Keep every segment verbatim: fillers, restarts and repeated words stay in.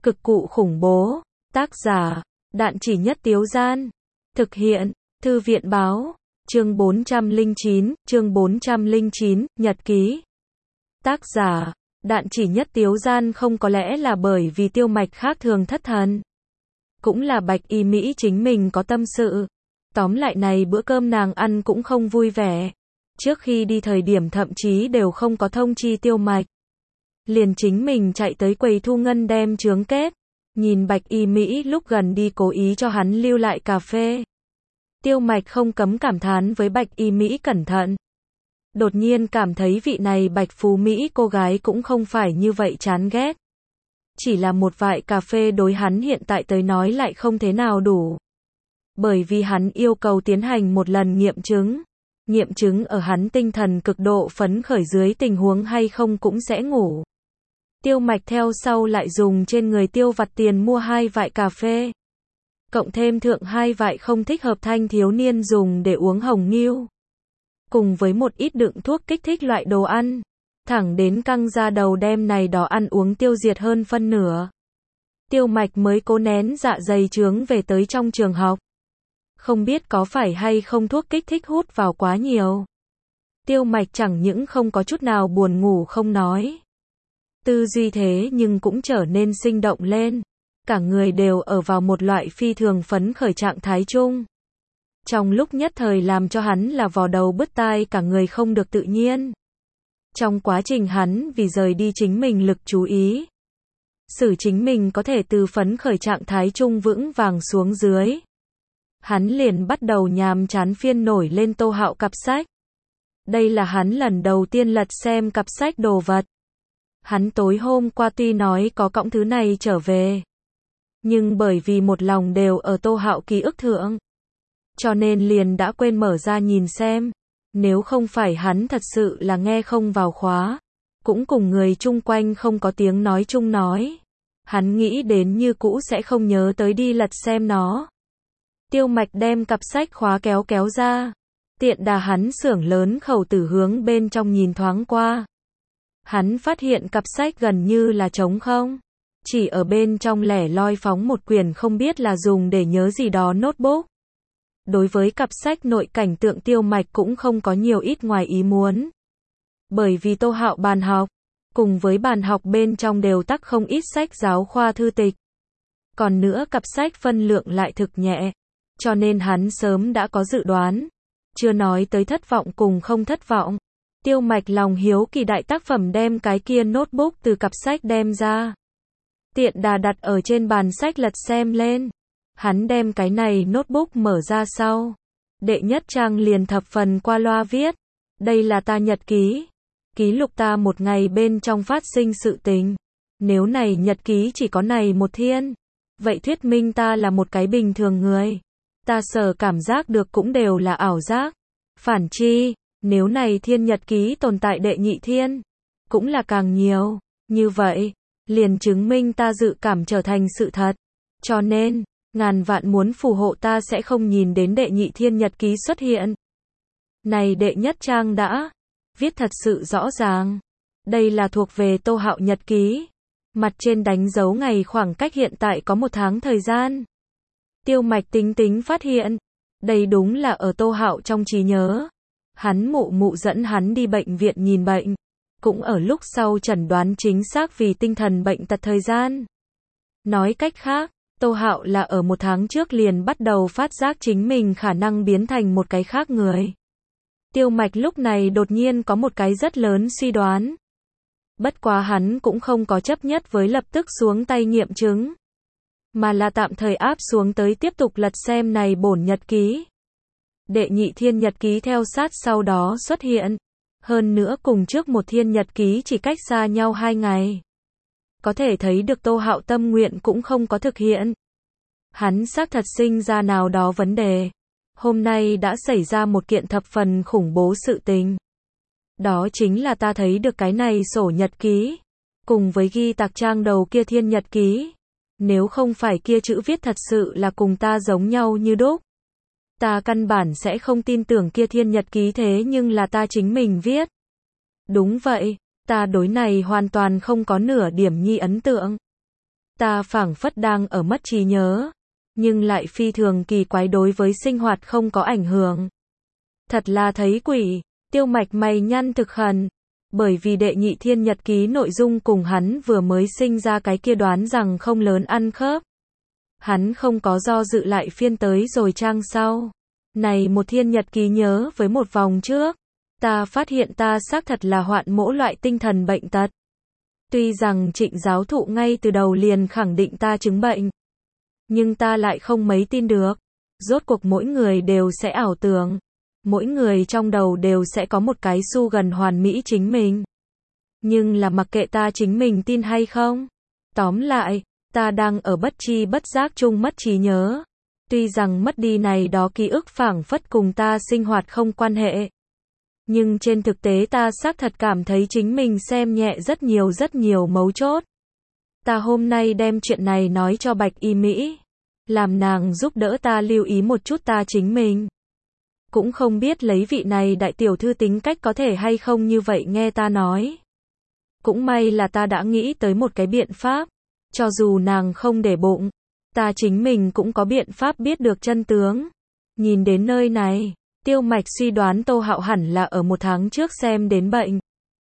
Cực cụ khủng bố. Tác giả, Đạn Chỉ Nhất Tiếu Gian. Thực hiện, Thư viện báo. Chương bốn trăm lẻ chín, chương bốn trăm lẻ chín, Nhật ký. Tác giả, Đạn Chỉ Nhất Tiếu Gian. Không có lẽ là bởi vì Tiêu Mạch khác thường thất thần. Cũng là Bạch Y Mỹ chính mình có tâm sự. Tóm lại này bữa cơm nàng ăn cũng không vui vẻ. Trước khi đi thời điểm thậm chí đều không có thông chi Tiêu Mạch. Liền chính mình chạy tới quầy thu ngân đem chướng kết. Nhìn Bạch Y Mỹ lúc gần đi cố ý cho hắn lưu lại cà phê. Tiêu Mạch không cấm cảm thán với Bạch Y Mỹ cẩn thận. Đột nhiên cảm thấy vị này Bạch Phú Mỹ cô gái cũng không phải như vậy chán ghét. Chỉ là một vại cà phê đối hắn hiện tại tới nói lại không thế nào đủ. Bởi vì hắn yêu cầu tiến hành một lần nghiệm chứng. Nghiệm chứng ở hắn tinh thần cực độ phấn khởi dưới tình huống hay không cũng sẽ ngủ. Tiêu Mạch theo sau lại dùng trên người tiêu vặt tiền mua hai vại cà phê. Cộng thêm thượng hai vại không thích hợp thanh thiếu niên dùng để uống hồng nghiêu. Cùng với một ít đựng thuốc kích thích loại đồ ăn. Thẳng đến căng ra đầu đem này đó ăn uống tiêu diệt hơn phân nửa. Tiêu Mạch mới cố nén dạ dày trướng về tới trong trường học. Không biết có phải hay không thuốc kích thích hút vào quá nhiều. Tiêu Mạch chẳng những không có chút nào buồn ngủ không nói. Tư duy thế nhưng cũng trở nên sinh động lên. Cả người đều ở vào một loại phi thường phấn khởi trạng thái chung. Trong lúc nhất thời làm cho hắn là vò đầu bứt tai cả người không được tự nhiên. Trong quá trình hắn vì rời đi chính mình lực chú ý. Xử chính mình có thể từ phấn khởi trạng thái chung vững vàng xuống dưới. Hắn liền bắt đầu nhàm chán phiên nổi lên Tô Hạo cặp sách. Đây là hắn lần đầu tiên lật xem cặp sách đồ vật. Hắn tối hôm qua tuy nói có cõng thứ này trở về. Nhưng bởi vì một lòng đều ở Tô Hạo ký ức thượng. Cho nên liền đã quên mở ra nhìn xem. Nếu không phải hắn thật sự là nghe không vào khóa. Cũng cùng người chung quanh không có tiếng nói chung nói. Hắn nghĩ đến như cũ sẽ không nhớ tới đi lật xem nó. Tiêu Mạch đem cặp sách khóa kéo kéo ra. Tiện đà hắn xưởng lớn khẩu tử hướng bên trong nhìn thoáng qua. Hắn phát hiện cặp sách gần như là trống không. Chỉ ở bên trong lẻ loi phóng một quyển không biết là dùng để nhớ gì đó notebook. Đối với cặp sách nội cảnh tượng Tiêu Mạch cũng không có nhiều ít ngoài ý muốn. Bởi vì Tô Hạo bàn học, cùng với bàn học bên trong đều tắc không ít sách giáo khoa thư tịch. Còn nữa cặp sách phân lượng lại thực nhẹ. Cho nên hắn sớm đã có dự đoán. Chưa nói tới thất vọng cùng không thất vọng. Tiêu Mạch lòng hiếu kỳ đại tác phẩm đem cái kia notebook từ cặp sách đem ra. Tiện đà đặt ở trên bàn sách lật xem lên. Hắn đem cái này notebook mở ra sau. Đệ nhất trang liền thập phần qua loa viết. Đây là ta nhật ký. Ký lục ta một ngày bên trong phát sinh sự tình. Nếu này nhật ký chỉ có này một thiên. Vậy thuyết minh ta là một cái bình thường người. Ta sở cảm giác được cũng đều là ảo giác. Phản chi, nếu này thiên nhật ký tồn tại đệ nhị thiên. Cũng là càng nhiều. Như vậy, liền chứng minh ta dự cảm trở thành sự thật. Cho nên, ngàn vạn muốn phù hộ ta sẽ không nhìn đến đệ nhị thiên nhật ký xuất hiện. Này đệ nhất trang đã viết thật sự rõ ràng. Đây là thuộc về Tô Hạo nhật ký. Mặt trên đánh dấu ngày khoảng cách hiện tại có một tháng thời gian. Tiêu Mạch tính tính phát hiện. Đây đúng là ở Tô Hạo trong trí nhớ. Hắn mụ mụ dẫn hắn đi bệnh viện nhìn bệnh. Cũng ở lúc sau chẩn đoán chính xác vì tinh thần bệnh tật thời gian. Nói cách khác, Tô Hạo là ở một tháng trước liền bắt đầu phát giác chính mình khả năng biến thành một cái khác người. Tiêu Mạch lúc này đột nhiên có một cái rất lớn suy đoán. Bất quá hắn cũng không có chấp nhất với lập tức xuống tay nghiệm chứng. Mà là tạm thời áp xuống tới tiếp tục lật xem này bổn nhật ký. Đệ nhị thiên nhật ký theo sát sau đó xuất hiện. Hơn nữa cùng trước một thiên nhật ký chỉ cách xa nhau hai ngày. Có thể thấy được Tô Hạo tâm nguyện cũng không có thực hiện. Hắn xác thật sinh ra nào đó vấn đề. Hôm nay đã xảy ra một kiện thập phần khủng bố sự tình. Đó chính là ta thấy được cái này sổ nhật ký. Cùng với ghi tạc trang đầu kia thiên nhật ký. Nếu không phải kia chữ viết thật sự là cùng ta giống nhau như đúc. Ta căn bản sẽ không tin tưởng kia thiên nhật ký thế nhưng là ta chính mình viết. Đúng vậy, ta đối này hoàn toàn không có nửa điểm nhi ấn tượng. Ta phảng phất đang ở mất trí nhớ, nhưng lại phi thường kỳ quái đối với sinh hoạt không có ảnh hưởng. Thật là thấy quỷ, Tiêu Mạch mày nhăn thực khẩn, bởi vì đệ nhị thiên nhật ký nội dung cùng hắn vừa mới sinh ra cái kia đoán rằng không lớn ăn khớp. Hắn không có do dự lại phiên tới rồi trang sau. Này một thiên nhật ký nhớ với một vòng trước, ta phát hiện ta xác thật là hoạn mỗi loại tinh thần bệnh tật. Tuy rằng Trịnh giáo thụ ngay từ đầu liền khẳng định ta chứng bệnh, nhưng ta lại không mấy tin được. Rốt cuộc mỗi người đều sẽ ảo tưởng, mỗi người trong đầu đều sẽ có một cái su gần hoàn mỹ chính mình. Nhưng là mặc kệ ta chính mình tin hay không. Tóm lại, ta đang ở bất tri bất giác chung mất trí nhớ. Tuy rằng mất đi này đó ký ức phảng phất cùng ta sinh hoạt không quan hệ. Nhưng trên thực tế ta xác thật cảm thấy chính mình xem nhẹ rất nhiều rất nhiều mấu chốt. Ta hôm nay đem chuyện này nói cho Bạch Y Mỹ, làm nàng giúp đỡ ta lưu ý một chút ta chính mình. Cũng không biết lấy vị này đại tiểu thư tính cách có thể hay không như vậy nghe ta nói. Cũng may là ta đã nghĩ tới một cái biện pháp, cho dù nàng không để bụng, ta chính mình cũng có biện pháp biết được chân tướng. Nhìn đến nơi này, Tiêu Mạch suy đoán Tô Hạo hẳn là ở một tháng trước xem đến bệnh.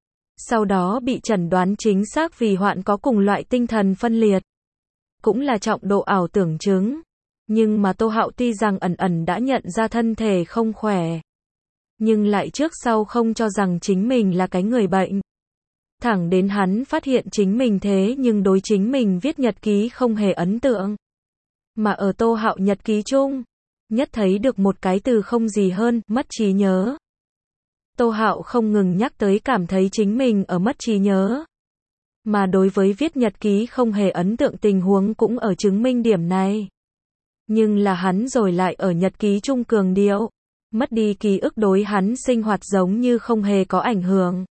Sau đó bị chẩn đoán chính xác vì hoạn có cùng loại tinh thần phân liệt. Cũng là trọng độ ảo tưởng chứng. Nhưng mà Tô Hạo tuy rằng ẩn ẩn đã nhận ra thân thể không khỏe, nhưng lại trước sau không cho rằng chính mình là cái người bệnh. Thẳng đến hắn phát hiện chính mình thế nhưng đối chính mình viết nhật ký không hề ấn tượng. Mà ở Tô Hạo nhật ký chung, nhất thấy được một cái từ không gì hơn, mất trí nhớ. Tô Hạo không ngừng nhắc tới cảm thấy chính mình ở mất trí nhớ. Mà đối với viết nhật ký không hề ấn tượng tình huống cũng ở chứng minh điểm này. Nhưng là hắn rồi lại ở nhật ký chung cường điệu, mất đi ký ức đối hắn sinh hoạt giống như không hề có ảnh hưởng.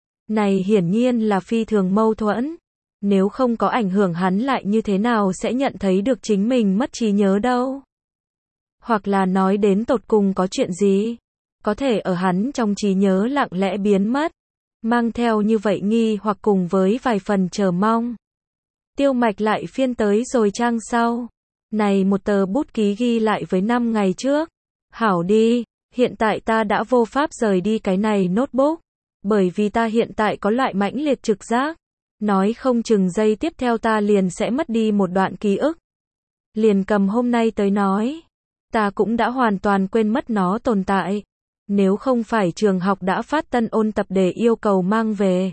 Này hiển nhiên là phi thường mâu thuẫn. Nếu không có ảnh hưởng hắn lại như thế nào sẽ nhận thấy được chính mình mất trí nhớ đâu? Hoặc là nói đến tột cùng có chuyện gì? Có thể ở hắn trong trí nhớ lặng lẽ biến mất, mang theo như vậy nghi hoặc cùng với vài phần chờ mong. Tiêu Mạch lại phiên tới rồi trang sau. Này một tờ bút ký ghi lại với năm ngày trước. Hảo đi, hiện tại ta đã vô pháp rời đi cái này notebook. Bởi vì ta hiện tại có loại mãnh liệt trực giác. Nói không chừng giây tiếp theo ta liền sẽ mất đi một đoạn ký ức. Liền cầm hôm nay tới nói. Ta cũng đã hoàn toàn quên mất nó tồn tại. Nếu không phải trường học đã phát tân ôn tập để yêu cầu mang về,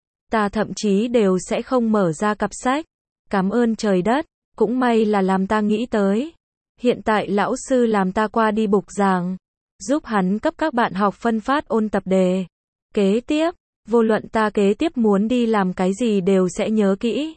ta thậm chí đều sẽ không mở ra cặp sách. Cảm ơn trời đất, cũng may là làm ta nghĩ tới. Hiện tại lão sư làm ta qua đi bục giảng, giúp hắn cấp các bạn học phân phát ôn tập đề. Kế tiếp, vô luận ta kế tiếp muốn đi làm cái gì đều sẽ nhớ kỹ.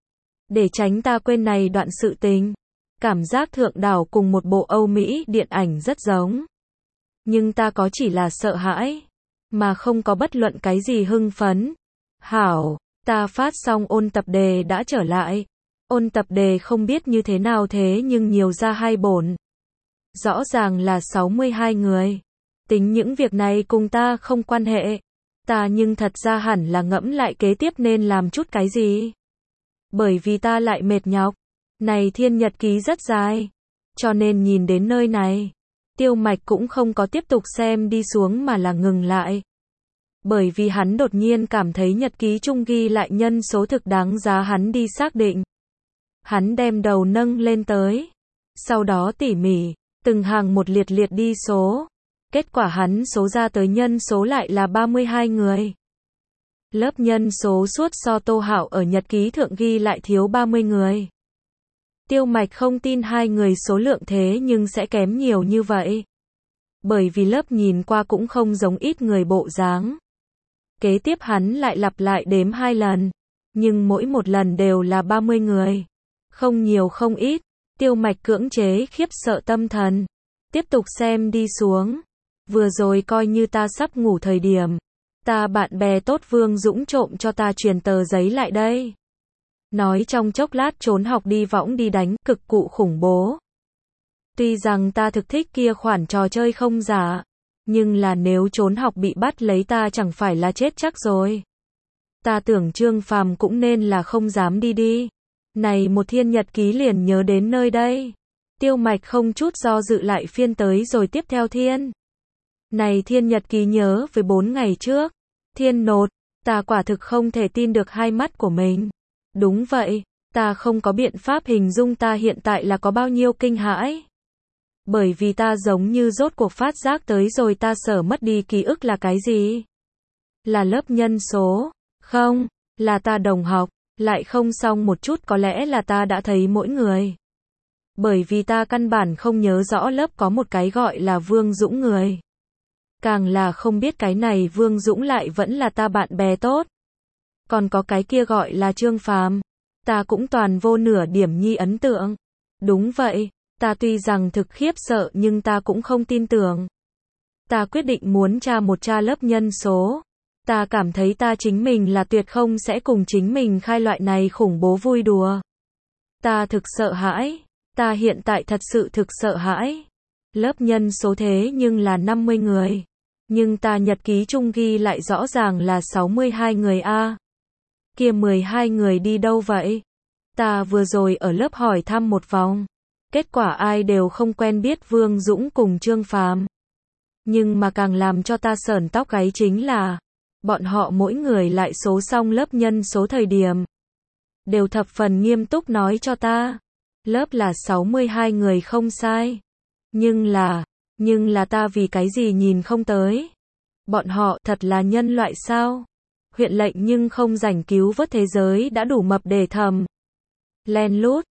Để tránh ta quên này đoạn sự tình. Cảm giác thượng đảo cùng một bộ Âu Mỹ điện ảnh rất giống. Nhưng ta có chỉ là sợ hãi, mà không có bất luận cái gì hưng phấn. Hảo, ta phát xong ôn tập đề đã trở lại. Ôn tập đề không biết như thế nào thế nhưng nhiều ra hai bổn. Rõ ràng là sáu mươi hai người. Tính những việc này cùng ta không quan hệ. Ta nhưng thật ra hẳn là ngẫm lại kế tiếp nên làm chút cái gì. Bởi vì ta lại mệt nhọc. Này thiên nhật ký rất dài. Cho nên nhìn đến nơi này, Tiêu Mạch cũng không có tiếp tục xem đi xuống mà là ngừng lại. Bởi vì hắn đột nhiên cảm thấy nhật ký chung ghi lại nhân số thực đáng giá hắn đi xác định. Hắn đem đầu nâng lên tới. Sau đó tỉ mỉ, từng hàng một liệt liệt đi số. Kết quả hắn số ra tới nhân số lại là ba mươi hai người. Lớp nhân số suốt so Tô Hạo ở nhật ký thượng ghi lại thiếu ba mươi người. Tiêu Mạch không tin hai người số lượng thế nhưng sẽ kém nhiều như vậy. Bởi vì lớp nhìn qua cũng không giống ít người bộ dáng. Kế tiếp hắn lại lặp lại đếm hai lần. Nhưng mỗi một lần đều là ba mươi người. Không nhiều không ít. Tiêu Mạch cưỡng chế khiếp sợ tâm thần. Tiếp tục xem đi xuống. Vừa rồi coi như ta sắp ngủ thời điểm. Ta bạn bè tốt Vương Dũng trộm cho ta truyền tờ giấy lại đây. Nói trong chốc lát trốn học đi võng đi đánh, cực cụ khủng bố. Tuy rằng ta thực thích kia khoản trò chơi không giả, nhưng là nếu trốn học bị bắt lấy ta chẳng phải là chết chắc rồi. Ta tưởng Trương Phàm cũng nên là không dám đi đi. Này một thiên nhật ký liền nhớ đến nơi đây. Tiêu Mạch không chút do dự lại phiên tới rồi tiếp theo thiên. Này thiên nhật ký nhớ với bốn ngày trước. Thiên nột, ta quả thực không thể tin được hai mắt của mình. Đúng vậy, ta không có biện pháp hình dung ta hiện tại là có bao nhiêu kinh hãi. Bởi vì ta giống như rốt cuộc phát giác tới rồi ta sở mất đi ký ức là cái gì? Là lớp nhân số, không, là ta đồng học, lại không xong một chút có lẽ là ta đã thấy mỗi người. Bởi vì ta căn bản không nhớ rõ lớp có một cái gọi là Vương Dũng người. Càng là không biết cái này Vương Dũng lại vẫn là ta bạn bè tốt. Còn có cái kia gọi là Trương Phàm, ta cũng toàn vô nửa điểm nhi ấn tượng. Đúng vậy, ta tuy rằng thực khiếp sợ nhưng ta cũng không tin tưởng. Ta quyết định muốn tra một tra lớp nhân số. Ta cảm thấy ta chính mình là tuyệt không sẽ cùng chính mình khai loại này khủng bố vui đùa. Ta thực sợ hãi. Ta hiện tại thật sự thực sợ hãi. Lớp nhân số thế nhưng là năm mươi người. Nhưng ta nhật ký chung ghi lại rõ ràng là sáu mươi hai người a. Kia mười hai người đi đâu vậy? Ta vừa rồi ở lớp hỏi thăm một vòng. Kết quả ai đều không quen biết Vương Dũng cùng Trương Phàm. Nhưng mà càng làm cho ta sởn tóc gáy chính là bọn họ mỗi người lại số xong lớp nhân số thời điểm. Đều thập phần nghiêm túc nói cho ta. Lớp là sáu mươi hai người không sai. Nhưng là, nhưng là ta vì cái gì nhìn không tới. Bọn họ thật là nhân loại sao? Huyện lệnh nhưng không rảnh cứu vớt thế giới đã đủ mập để thầm. Len lút,